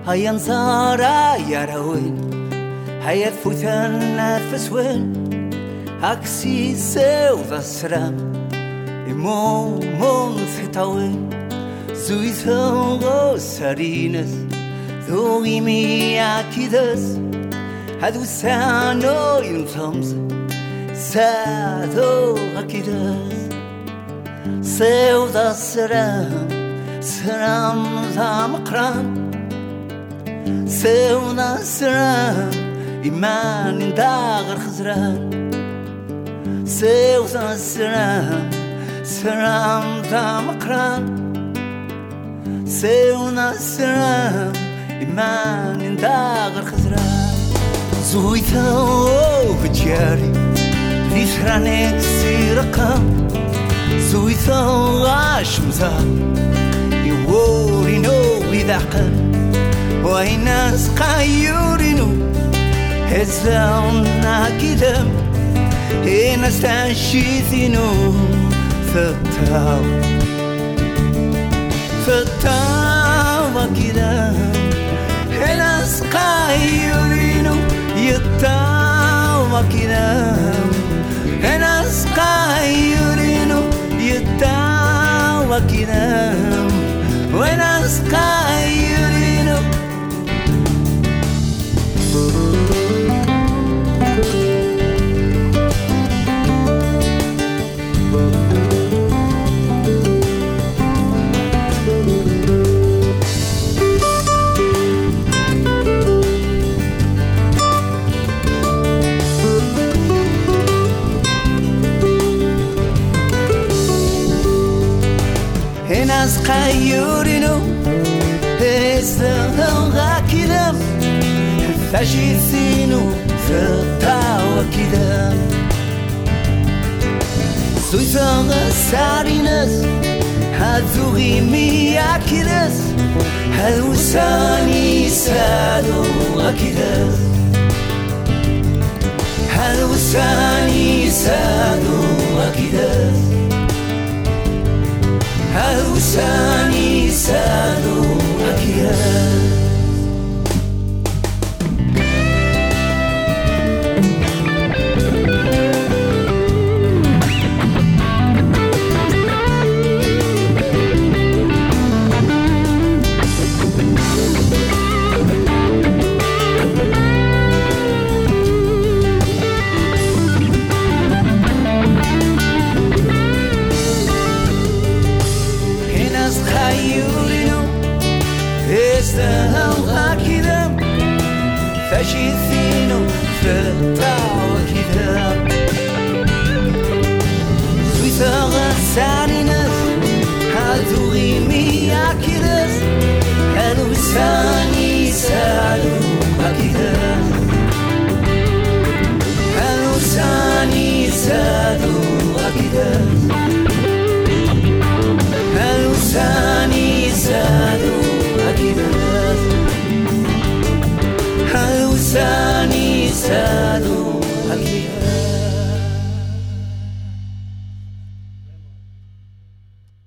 هيا نزارا يراوين هيا تفوتن نفس وين هكسي سوض السلام إمو منفتاوين زويثو سارينس ذوغي مياكيدس هادو سانو ينفهمز سادو غكيدس سوض السلام سلام ذا مقران سوض السلام إيمان داغر خزران سوض السلام سلام ذا مقران سوض السلام إيمان داغر خزران زويتو بجاري في سرانك سيرقام زويتو عشمزا يورينو يذاقن ويناس قايورينو هزاونا كدم هنا استنشيثينو فتاو كدم هنا سقايورينو يتاو كدم هنا سقايورينو يتاو كدم هنا سقايورينو Nas kayurino Esdağ kidam Fajisino Fırtawa kidam Suizağa sarinas Hazuri miyakidas Halusani sado akidas Halusani sado akidas Halusani sado akidas فاشيثينو فتاوى كدام سويثاغا سارينس هادو غيمي اكيدس هادو ساني